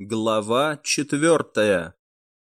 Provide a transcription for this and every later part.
Глава 4.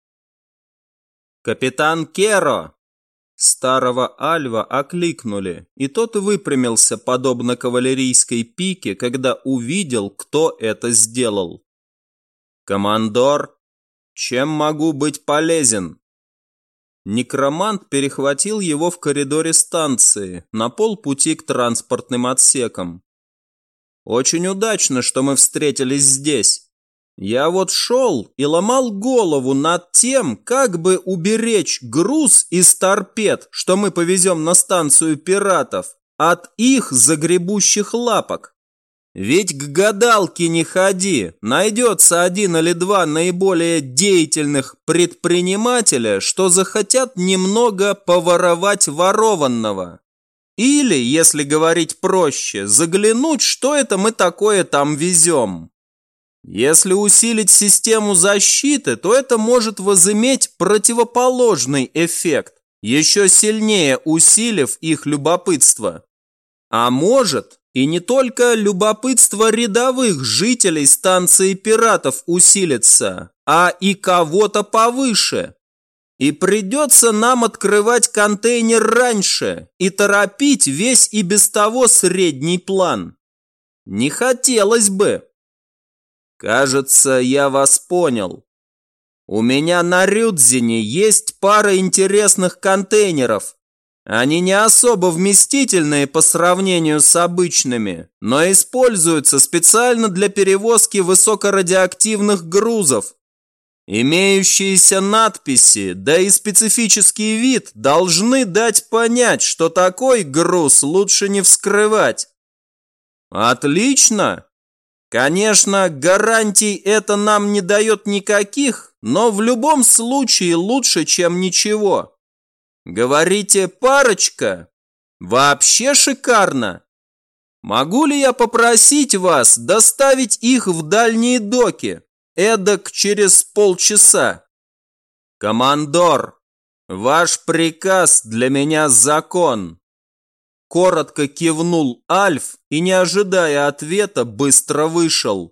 «Капитан Керо!» Старого Альва окликнули, и тот выпрямился, подобно кавалерийской пике, когда увидел, кто это сделал. «Командор, чем могу быть полезен?» Некромант перехватил его в коридоре станции, на полпути к транспортным отсекам. «Очень удачно, что мы встретились здесь. Я вот шел и ломал голову над тем, как бы уберечь груз из торпед, что мы повезем на станцию пиратов, от их загребущих лапок. Ведь к гадалке не ходи, найдется один или два наиболее деятельных предпринимателя, что захотят немного поворовать ворованного. Или, если говорить проще, заглянуть, что это мы такое там везем. Если усилить систему защиты, то это может возыметь противоположный эффект, еще сильнее усилив их любопытство. А может, и не только любопытство рядовых жителей станции пиратов усилится, а и кого-то повыше. И придется нам открывать контейнер раньше и торопить весь и без того средний план. Не хотелось бы. Кажется, я вас понял. У меня на Рюдзине есть пара интересных контейнеров. Они не особо вместительные по сравнению с обычными, но используются специально для перевозки высокорадиоактивных грузов. Имеющиеся надписи, да и специфический вид должны дать понять, что такой груз лучше не вскрывать. Отлично! Конечно, гарантий это нам не дает никаких, но в любом случае лучше, чем ничего. Говорите, парочка? Вообще шикарно! Могу ли я попросить вас доставить их в дальние доки, эдак через полчаса? Командор, ваш приказ для меня закон. Коротко кивнул Альф и, не ожидая ответа, быстро вышел.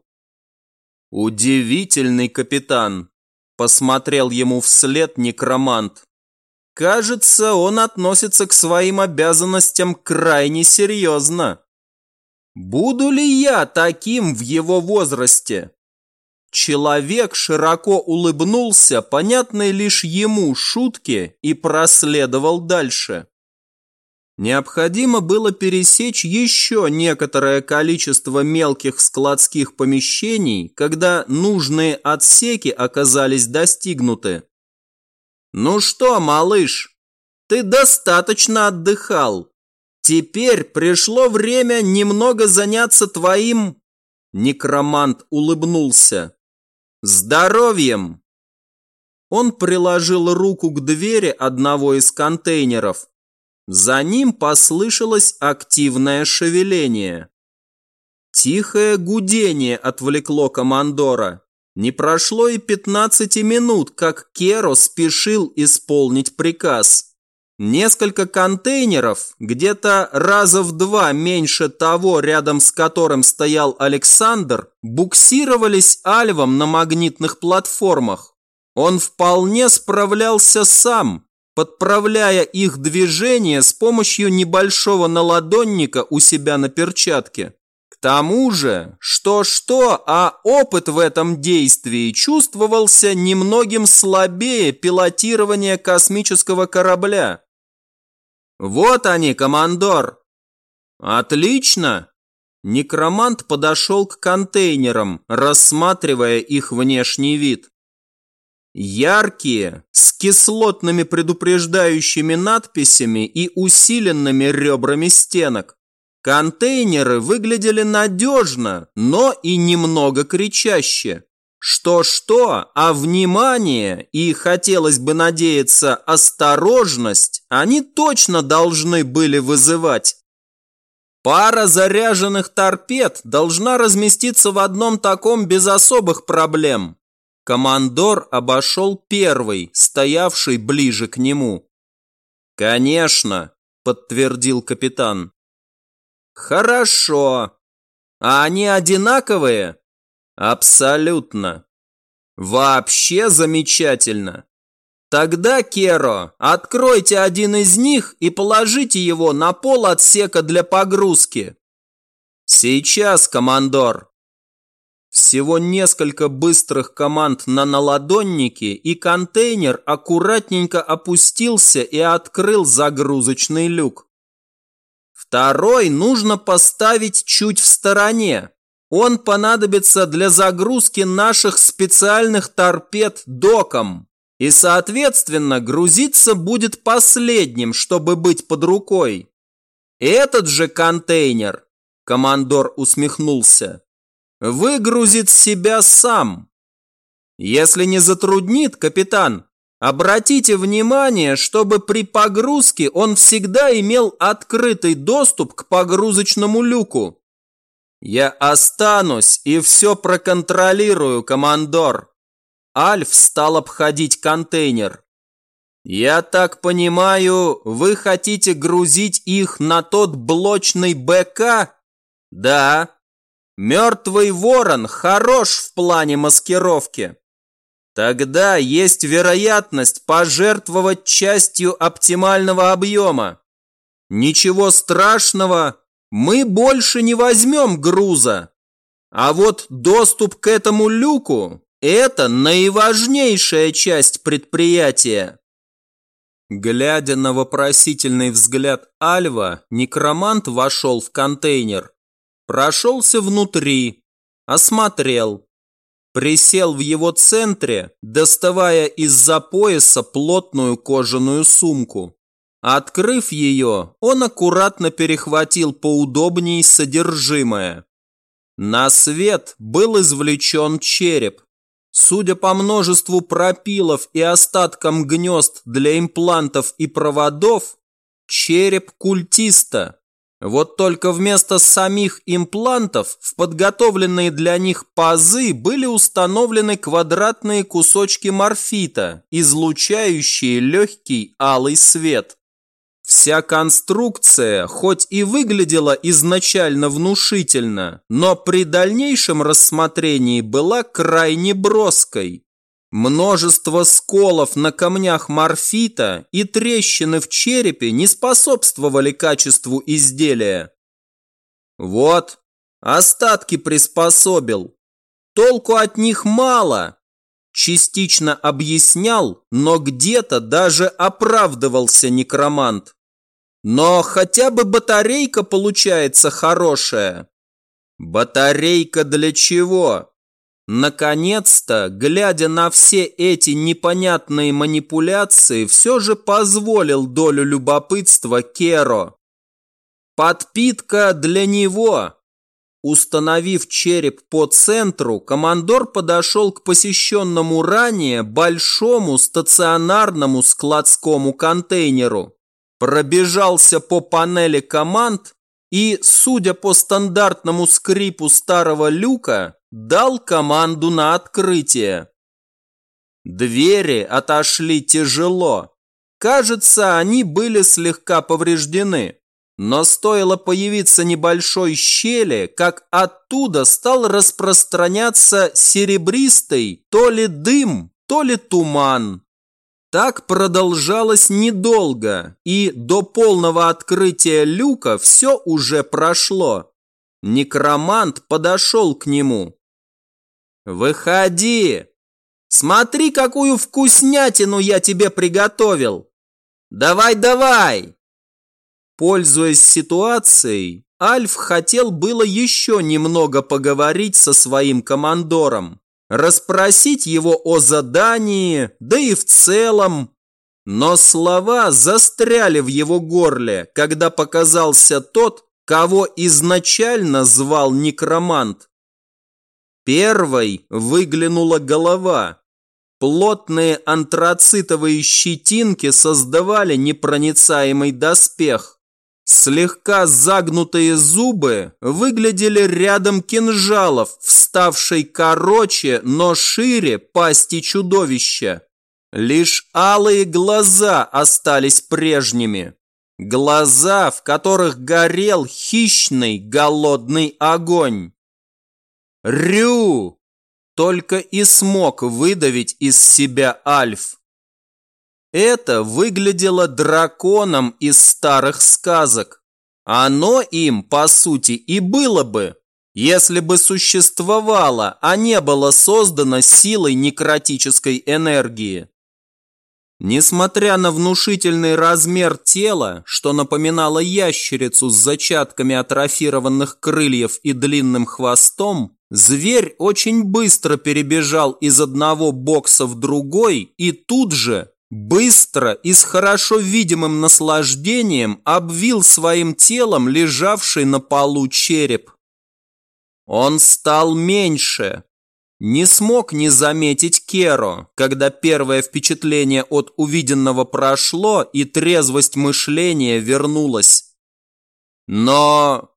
«Удивительный капитан», – посмотрел ему вслед некромант. «Кажется, он относится к своим обязанностям крайне серьезно. Буду ли я таким в его возрасте?» Человек широко улыбнулся, понятной лишь ему шутке, и проследовал дальше. Необходимо было пересечь еще некоторое количество мелких складских помещений, когда нужные отсеки оказались достигнуты. «Ну что, малыш, ты достаточно отдыхал. Теперь пришло время немного заняться твоим...» Некромант улыбнулся. «Здоровьем!» Он приложил руку к двери одного из контейнеров. За ним послышалось активное шевеление. Тихое гудение отвлекло командора. Не прошло и 15 минут, как Керо спешил исполнить приказ. Несколько контейнеров, где-то раза в 2 меньше того, рядом с которым стоял Александр, буксировались Альвом на магнитных платформах. Он вполне справлялся сам, подправляя их движение с помощью небольшого наладонника у себя на перчатке. К тому же, что-что, а опыт в этом действии чувствовался немногим слабее пилотирования космического корабля. «Вот они, командор!» «Отлично!» Некромант подошел к контейнерам, рассматривая их внешний вид. Яркие, с кислотными предупреждающими надписями и усиленными ребрами стенок. Контейнеры выглядели надежно, но и немного кричаще. Что-что, а внимание и, хотелось бы надеяться, осторожность они точно должны были вызывать. Пара заряженных торпед должна разместиться в одном таком без особых проблем. Командор обошел первый, стоявший ближе к нему. «Конечно», – подтвердил капитан. «Хорошо. А они одинаковые?» «Абсолютно. Вообще замечательно. Тогда, Керо, откройте один из них и положите его на пол отсека для погрузки. Сейчас, командор. Всего несколько быстрых команд на наладоннике, и контейнер аккуратненько опустился и открыл загрузочный люк. Второй нужно поставить чуть в стороне. Он понадобится для загрузки наших специальных торпед доком. И, соответственно, грузиться будет последним, чтобы быть под рукой. Этот же контейнер, командор усмехнулся, выгрузит себя сам. Если не затруднит, капитан, обратите внимание, чтобы при погрузке он всегда имел открытый доступ к погрузочному люку. Я останусь и все проконтролирую, командор. Альф стал обходить контейнер. Я так понимаю, вы хотите грузить их на тот блочный БК? Да. Мертвый ворон хорош в плане маскировки. Тогда есть вероятность пожертвовать частью оптимального объема. Ничего страшного, мы больше не возьмем груза. А вот доступ к этому люку – это наиважнейшая часть предприятия. Глядя на вопросительный взгляд Альва, некромант вошел в контейнер. Прошелся внутри, осмотрел. Присел в его центре, доставая из-за пояса плотную кожаную сумку. Открыв ее, он аккуратно перехватил поудобней содержимое. На свет был извлечен череп. Судя по множеству пропилов и остаткам гнезд для имплантов и проводов, череп культиста. Вот только вместо самих имплантов в подготовленные для них пазы были установлены квадратные кусочки морфита, излучающие легкий алый свет. Вся конструкция, хоть и выглядела изначально внушительно, но при дальнейшем рассмотрении была крайне броской. Множество сколов на камнях морфита и трещины в черепе не способствовали качеству изделия. Вот, остатки приспособил. Толку от них мало. Частично объяснял, но где-то даже оправдывался некромант. Но хотя бы батарейка получается хорошая. Батарейка для чего? Наконец-то, глядя на все эти непонятные манипуляции, все же позволил долю любопытства Керо. Подпитка для него. Установив череп по центру, командор подошел к посещенному ранее большому стационарному складскому контейнеру. Пробежался по панели команд и, судя по стандартному скрипу старого люка, дал команду на открытие. Двери отошли тяжело. Кажется, они были слегка повреждены. Но стоило появиться небольшой щели, как оттуда стал распространяться серебристый то ли дым, то ли туман. Так продолжалось недолго, и до полного открытия люка все уже прошло. Некромант подошел к нему. «Выходи! Смотри, какую вкуснятину я тебе приготовил! Давай!» Пользуясь ситуацией, Альф хотел было еще немного поговорить со своим командором, расспросить его о задании, да и в целом. Но слова застряли в его горле, когда показался тот, кого изначально звал некромант. Первой выглянула голова. Плотные антрацитовые щетинки создавали непроницаемый доспех. Слегка загнутые зубы выглядели рядом кинжалов, вставшей короче, но шире пасти чудовища. Лишь алые глаза остались прежними. Глаза, в которых горел хищный голодный огонь. «Рю!» только и смог выдавить из себя Альф. Это выглядело драконом из старых сказок. Оно им, по сути, и было бы, если бы существовало, а не было создано силой некротической энергии. Несмотря на внушительный размер тела, что напоминало ящерицу с зачатками атрофированных крыльев и длинным хвостом, зверь очень быстро перебежал из одного бокса в другой и тут же, быстро и с хорошо видимым наслаждением обвил своим телом лежавший на полу череп. Он стал меньше. Не смог не заметить Керо, когда первое впечатление от увиденного прошло и трезвость мышления вернулась. Но...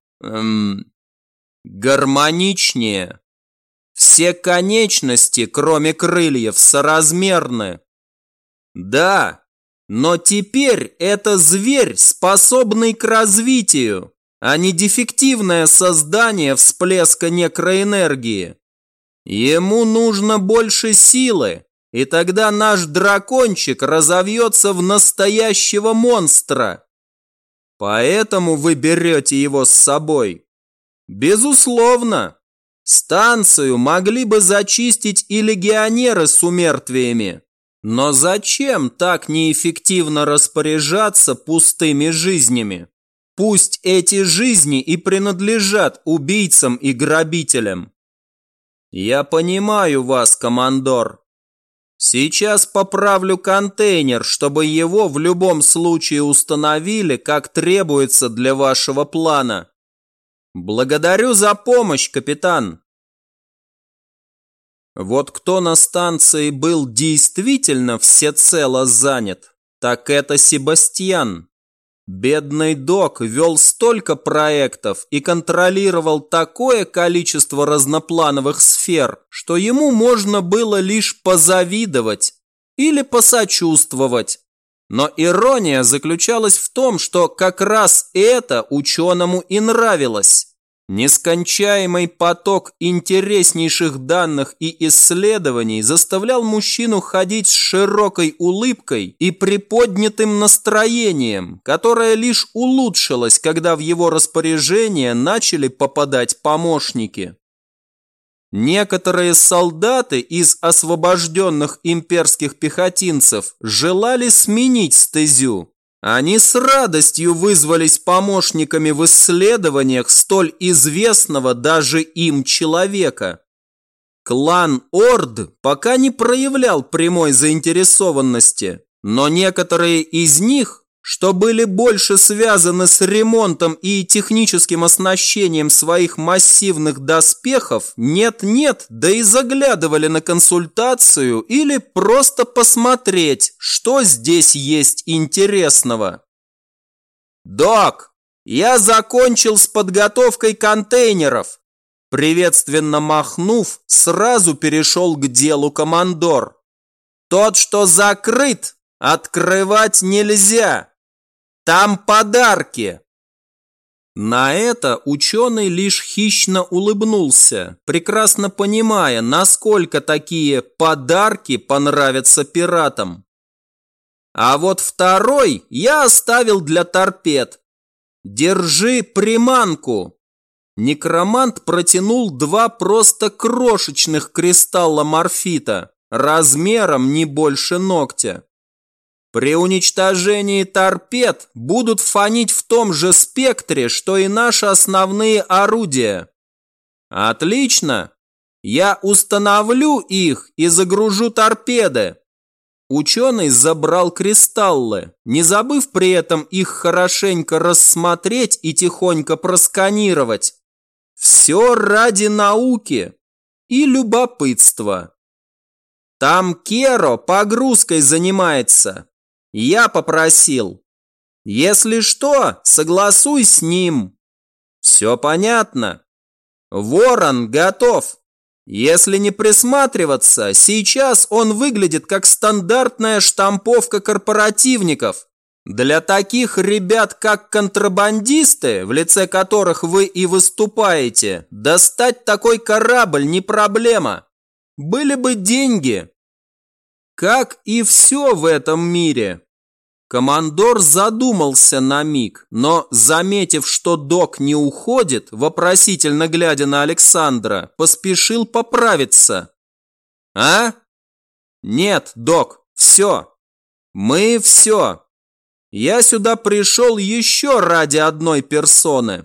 гармоничнее. Все конечности, кроме крыльев, соразмерны. Да, но теперь это зверь, способный к развитию, а не дефективное создание всплеска некроэнергии. Ему нужно больше силы, и тогда наш дракончик разовьется в настоящего монстра. Поэтому вы берете его с собой. Безусловно, станцию могли бы зачистить и легионеры с умертвиями. Но зачем так неэффективно распоряжаться пустыми жизнями? Пусть эти жизни и принадлежат убийцам и грабителям. Я понимаю вас, командор. Сейчас поправлю контейнер, чтобы его в любом случае установили, как требуется для вашего плана. Благодарю за помощь, капитан. Вот кто на станции был действительно всецело занят, так это Себастьян. Бедный док вел столько проектов и контролировал такое количество разноплановых сфер, что ему можно было лишь позавидовать или посочувствовать. Но ирония заключалась в том, что как раз это ученому и нравилось. Нескончаемый поток интереснейших данных и исследований заставлял мужчину ходить с широкой улыбкой и приподнятым настроением, которое лишь улучшилось, когда в его распоряжение начали попадать помощники. Некоторые солдаты из освобожденных имперских пехотинцев желали сменить стезю. Они с радостью вызвались помощниками в исследованиях столь известного даже им человека. Клан Орд пока не проявлял прямой заинтересованности, но некоторые из них, что были больше связаны с ремонтом и техническим оснащением своих массивных доспехов, нет-нет, да и заглядывали на консультацию или просто посмотреть, что здесь есть интересного. «Док, я закончил с подготовкой контейнеров!» Приветственно махнув, сразу перешел к делу командор. «Тот, что закрыт, открывать нельзя! Там подарки!» На это ученый лишь хищно улыбнулся, прекрасно понимая, насколько такие подарки понравятся пиратам. «А вот второй я оставил для торпед. Держи приманку!» Некромант протянул два просто крошечных кристалла морфита, размером не больше ногтя. При уничтожении торпед будут фонить в том же спектре, что и наши основные орудия. Отлично! Я установлю их и загружу торпеды. Ученый забрал кристаллы, не забыв при этом их хорошенько рассмотреть и тихонько просканировать. Все ради науки и любопытства. Там Керо погрузкой занимается. Я попросил. Если что, согласуй с ним. Все понятно. Ворон готов. Если не присматриваться, сейчас он выглядит как стандартная штамповка корпоративников. Для таких ребят, как контрабандисты, в лице которых вы и выступаете, достать такой корабль не проблема. были бы деньги. Как и все в этом мире. Командор задумался на миг, но, заметив, что док не уходит, вопросительно глядя на Александра, поспешил поправиться. «А? Нет, док, все. Мы все. Я сюда пришел еще ради одной персоны».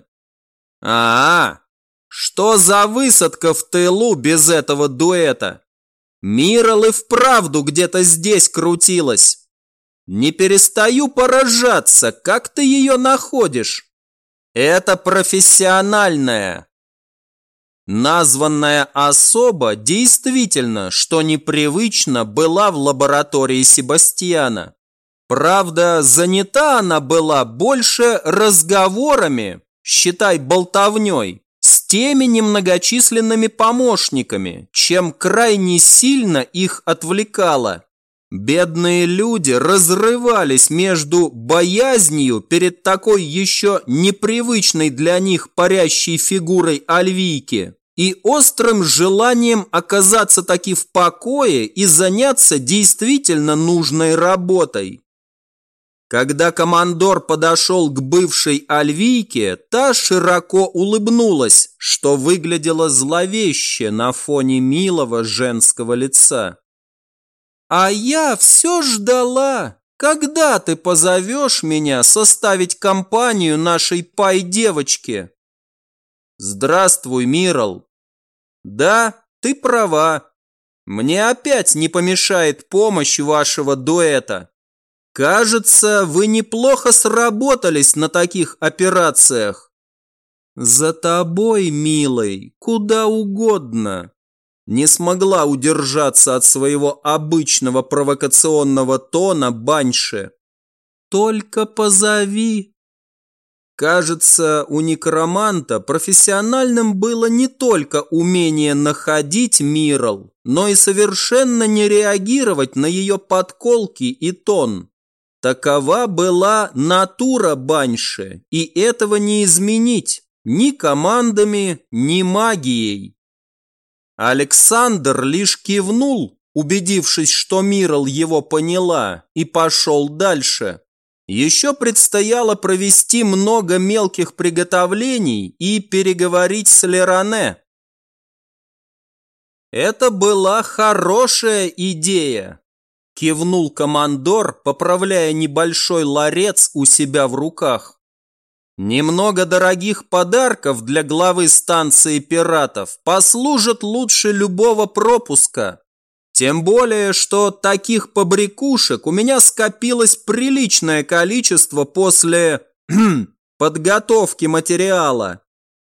Что за высадка в тылу без этого дуэта? Мирал и вправду где-то здесь крутилась. Не перестаю поражаться, как ты ее находишь. Это профессиональная. Названная особа действительно, что непривычно, была в лаборатории Себастьяна. Правда, занята она была больше разговорами, считай болтовней, с теми немногочисленными помощниками, чем крайне сильно их отвлекала. Бедные люди разрывались между боязнью перед такой еще непривычной для них парящей фигурой Альвийки и острым желанием оказаться таки в покое и заняться действительно нужной работой. Когда командор подошел к бывшей Альвийке, та широко улыбнулась, что выглядело зловеще на фоне милого женского лица. «А я все ждала, когда ты позовешь меня составить компанию нашей пай-девочке?» «Здравствуй, Мирал. Да, ты права. Мне опять не помешает помощь вашего дуэта. Кажется, вы неплохо сработались на таких операциях. За тобой, милый, куда угодно». Не смогла удержаться от своего обычного провокационного тона Банши. «Только позови». Кажется, у некроманта профессиональным было не только умение находить Мирал, но и совершенно не реагировать на ее подколки и тон. Такова была натура Банши, и этого не изменить ни командами, ни магией. Александр лишь кивнул, убедившись, что Мирал его поняла, и пошел дальше. Еще предстояло провести много мелких приготовлений и переговорить с Леране. «Это была хорошая идея», – кивнул командор, поправляя небольшой ларец у себя в руках. «Немного дорогих подарков для главы станции пиратов послужат лучше любого пропуска. Тем более, что таких побрякушек у меня скопилось приличное количество после подготовки материала.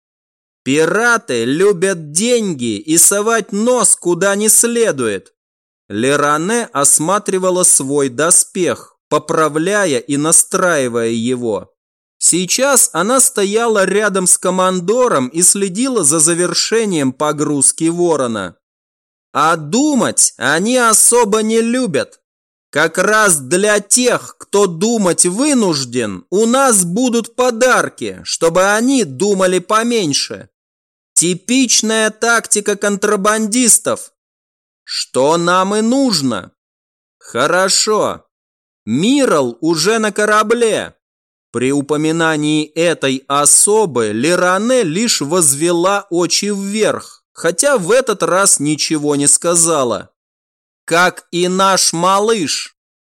Пираты любят деньги и совать нос куда не следует». Леране осматривала свой доспех, поправляя и настраивая его. Сейчас она стояла рядом с командором и следила за завершением погрузки ворона. А думать они особо не любят. Как раз для тех, кто думать вынужден, у нас будут подарки, чтобы они думали поменьше. Типичная тактика контрабандистов. Что нам и нужно. Хорошо. Мирал уже на корабле. При упоминании этой особы Леране лишь возвела очи вверх, хотя в этот раз ничего не сказала. Как и наш малыш.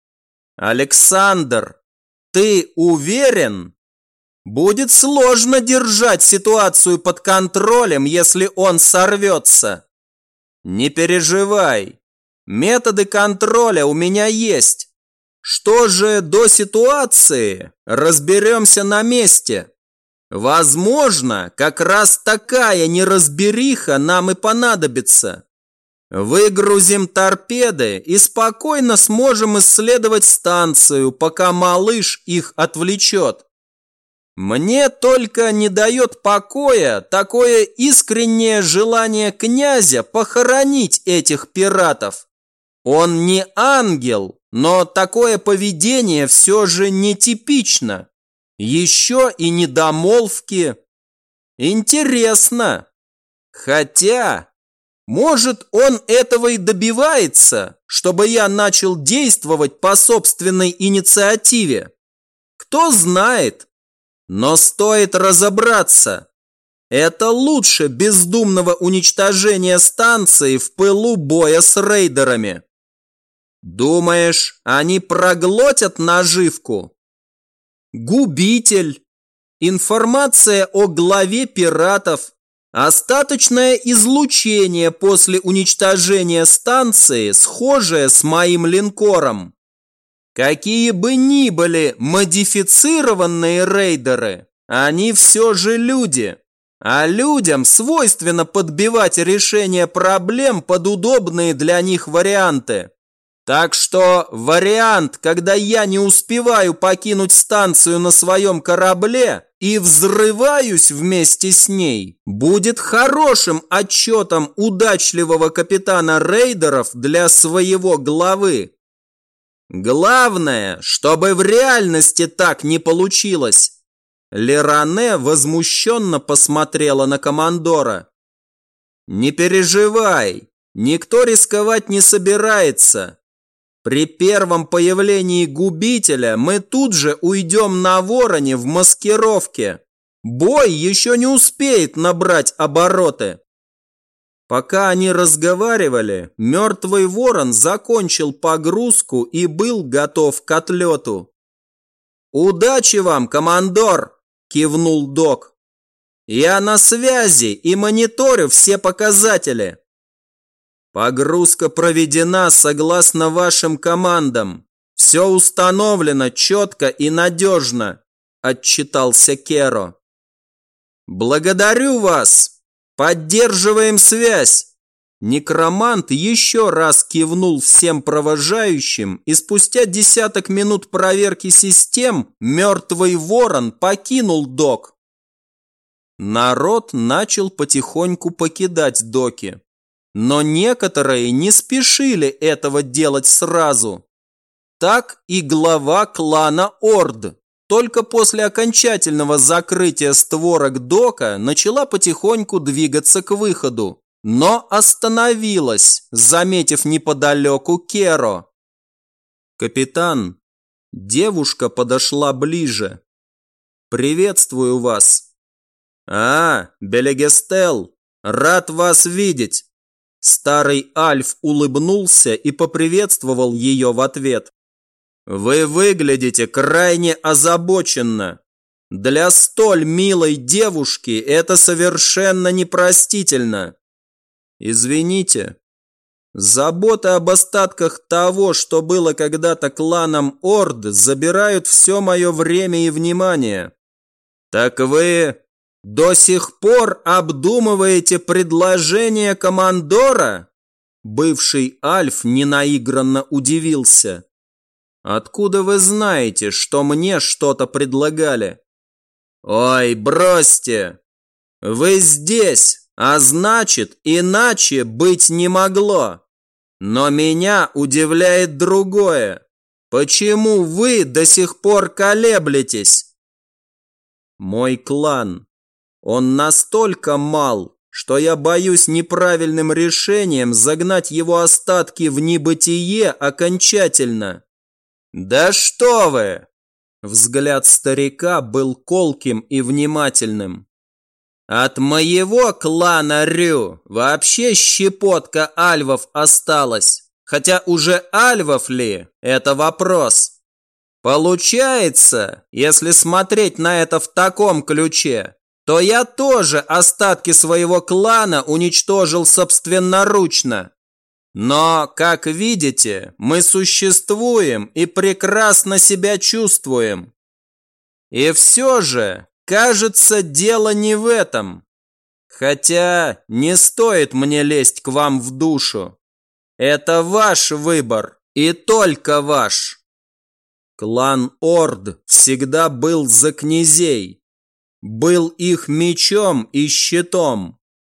Александр, ты уверен? Будет сложно держать ситуацию под контролем, если он сорвется. Не переживай. Методы контроля у меня есть. Что же до ситуации, разберемся на месте. Возможно, как раз такая неразбериха нам и понадобится. Выгрузим торпеды и спокойно сможем исследовать станцию, пока малыш их отвлечет. Мне только не дает покоя такое искреннее желание князя похоронить этих пиратов. Он не ангел, но такое поведение все же нетипично. Еще и недомолвки. Интересно. Хотя, Может, он этого и добивается, чтобы я начал действовать по собственной инициативе. Кто знает. Но стоит разобраться. Это лучше бездумного уничтожения станции в пылу боя с рейдерами. Думаешь, они проглотят наживку? Губитель. Информация о главе пиратов. Остаточное излучение после уничтожения станции, схожее с моим линкором. Какие бы ни были модифицированные рейдеры, они все же люди. А людям свойственно подбивать решение проблем под удобные для них варианты. Так что вариант, когда я не успеваю покинуть станцию на своем корабле и взрываюсь вместе с ней, будет хорошим отчетом удачливого капитана рейдеров для своего главы. Главное, чтобы в реальности так не получилось. Леране возмущенно посмотрела на командора. Не переживай, никто рисковать не собирается. При первом появлении губителя мы тут же уйдем на Вороне в маскировке. Бой еще не успеет набрать обороты. Пока они разговаривали, мертвый ворон закончил погрузку и был готов к отлету. «Удачи вам, командор!» – кивнул док. «Я на связи и мониторю все показатели». «Погрузка проведена согласно вашим командам. Все установлено четко и надежно», – отчитался Керо. «Благодарю вас! Поддерживаем связь!» Некромант еще раз кивнул всем провожающим, и спустя десяток минут проверки систем мертвый ворон покинул док. Народ начал потихоньку покидать доки. Но некоторые не спешили этого делать сразу. Так и глава клана Орд только после окончательного закрытия створок дока начала потихоньку двигаться к выходу, но остановилась, заметив неподалеку Керо. «Капитан, девушка подошла ближе. Приветствую вас». Белегестел, рад вас видеть». Старый Альф улыбнулся и поприветствовал ее в ответ. «Вы выглядите крайне озабоченно. Для столь милой девушки это совершенно непростительно. Извините, забота об остатках того, что было когда-то кланом Орд, забирают все мое время и внимание. Так вы до сих пор обдумываете предложение командора?» Бывший Альф ненаигранно удивился. «Откуда вы знаете, что мне что-то предлагали?» «Ой, бросьте! Вы здесь, а значит, иначе быть не могло. Но меня удивляет другое. Почему вы до сих пор колеблетесь?» «Мой клан. Он настолько мал, что я боюсь неправильным решением загнать его остатки в небытие окончательно». «Да что вы!» Взгляд старика был колким и внимательным. «От моего клана Рю вообще щепотка альвов осталась, хотя уже альвов ли – это вопрос. Получается, если смотреть на это в таком ключе, то я тоже остатки своего клана уничтожил собственноручно. Но, как видите, мы существуем и прекрасно себя чувствуем. И все же, кажется, дело не в этом. Хотя не стоит мне лезть к вам в душу. Это ваш выбор и только ваш. Клан Орд всегда был за князей. Был их мечом и щитом.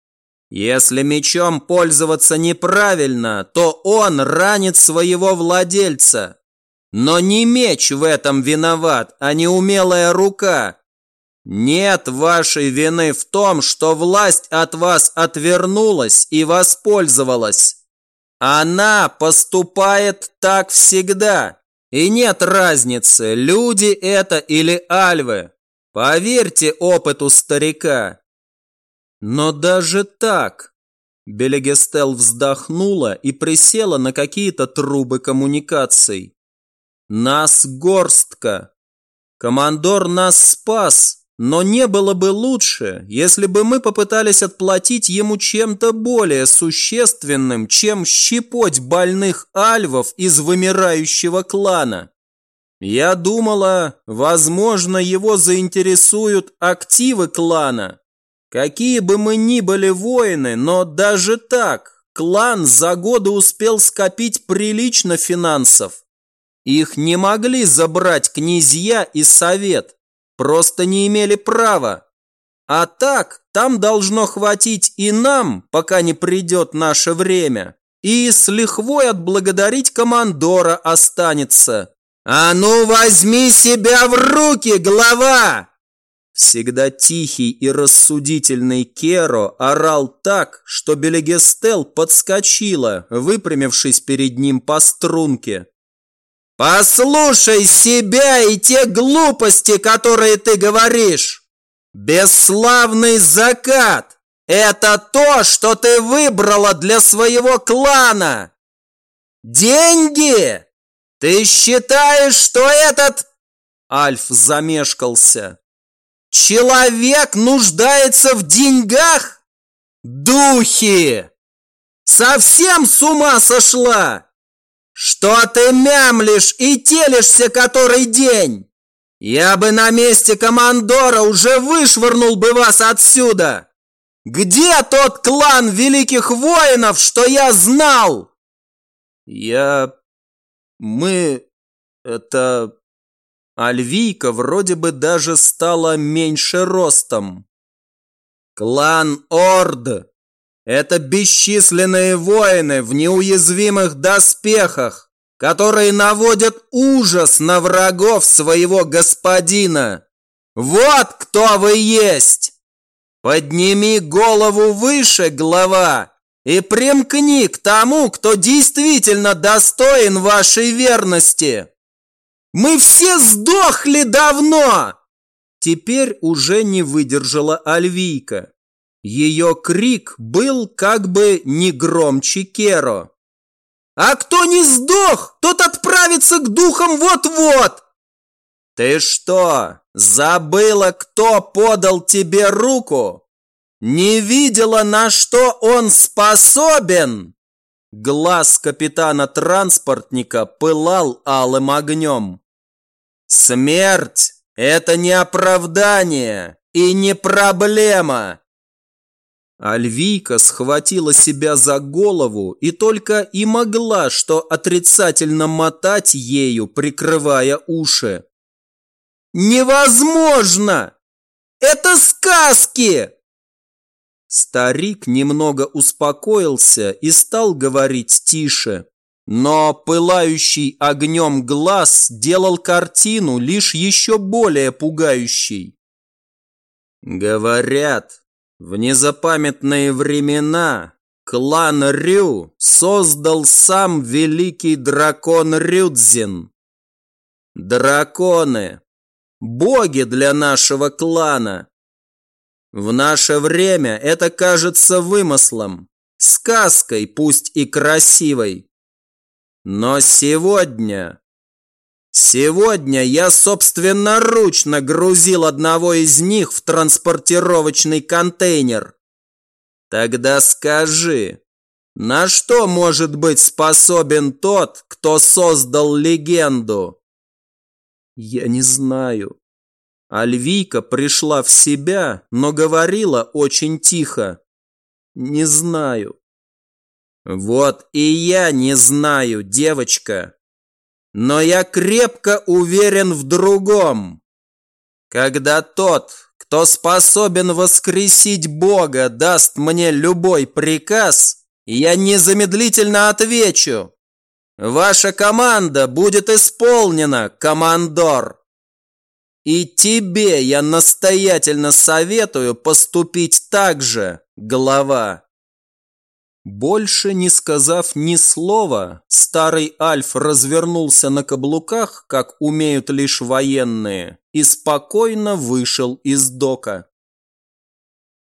Если мечом пользоваться неправильно, то он ранит своего владельца. Но не меч в этом виноват, а неумелая рука. Нет вашей вины в том, что власть от вас отвернулась и воспользовалась. Она поступает так всегда, и нет разницы, люди это или альвы. Поверьте опыту старика. Но даже так... Белегестел вздохнула и присела на какие-то трубы коммуникаций. Нас горстка. Командор нас спас, но не было бы лучше, если бы мы попытались отплатить ему чем-то более существенным, чем щепоть больных альвов из вымирающего клана. Я думала, возможно, его заинтересуют активы клана. Какие бы мы ни были воины, но даже так, клан за годы успел скопить прилично финансов. Их не могли забрать князья и совет, просто не имели права. А так, там должно хватить и нам, пока не придет наше время. И с лихвой отблагодарить командора останется. «А ну возьми себя в руки, глава!» Всегда тихий и рассудительный Керо орал так, что Белегестел подскочила, выпрямившись перед ним по струнке. «Послушай себя и те глупости, которые ты говоришь! Бесславный закат – это то, что ты выбрала для своего клана! Деньги? Ты считаешь, что этот...» Альф замешкался. «Человек нуждается в деньгах? Духи! Совсем с ума сошла? Что ты мямлишь и телишься который день? Я бы на месте командора уже вышвырнул бы вас отсюда! Где тот клан великих воинов, что я знал?» Это... Альвийка вроде бы даже стала меньше ростом. Клан Орд – это бесчисленные воины в неуязвимых доспехах, которые наводят ужас на врагов своего господина. Вот кто вы есть! Подними голову выше, глава, и примкни к тому, кто действительно достоин вашей верности. Мы все сдохли давно!» Теперь уже не выдержала Альвийка. Ее крик был как бы не громче Керо. «А кто не сдох, тот отправится к духам вот-вот!» «Ты что, забыла, кто подал тебе руку? Не видела, на что он способен?» Глаз капитана-транспортника пылал алым огнем. «Смерть – это не оправдание и не проблема!» Альвийка схватила себя за голову и только и могла что отрицательно мотать ею, прикрывая уши. «Невозможно! Это сказки!» Старик немного успокоился и стал говорить тише. Но пылающий огнем глаз делал картину лишь еще более пугающей. Говорят, в незапамятные времена клан Рю создал сам великий дракон Рюдзин. Драконы – боги для нашего клана. В наше время это кажется вымыслом, сказкой, пусть и красивой. Но сегодня я собственноручно грузил одного из них в транспортировочный контейнер. Тогда скажи, на что может быть способен тот, кто создал легенду? Я не знаю. Альвийка пришла в себя, но говорила очень тихо. Не знаю. Вот и я не знаю, девочка. Но я крепко уверен в другом. Когда тот, кто способен воскресить Бога, даст мне любой приказ, я незамедлительно отвечу. Ваша команда будет исполнена, командор. И тебе я настоятельно советую поступить так же, глава. Больше не сказав ни слова, старый Альф развернулся на каблуках, как умеют лишь военные, и спокойно вышел из дока.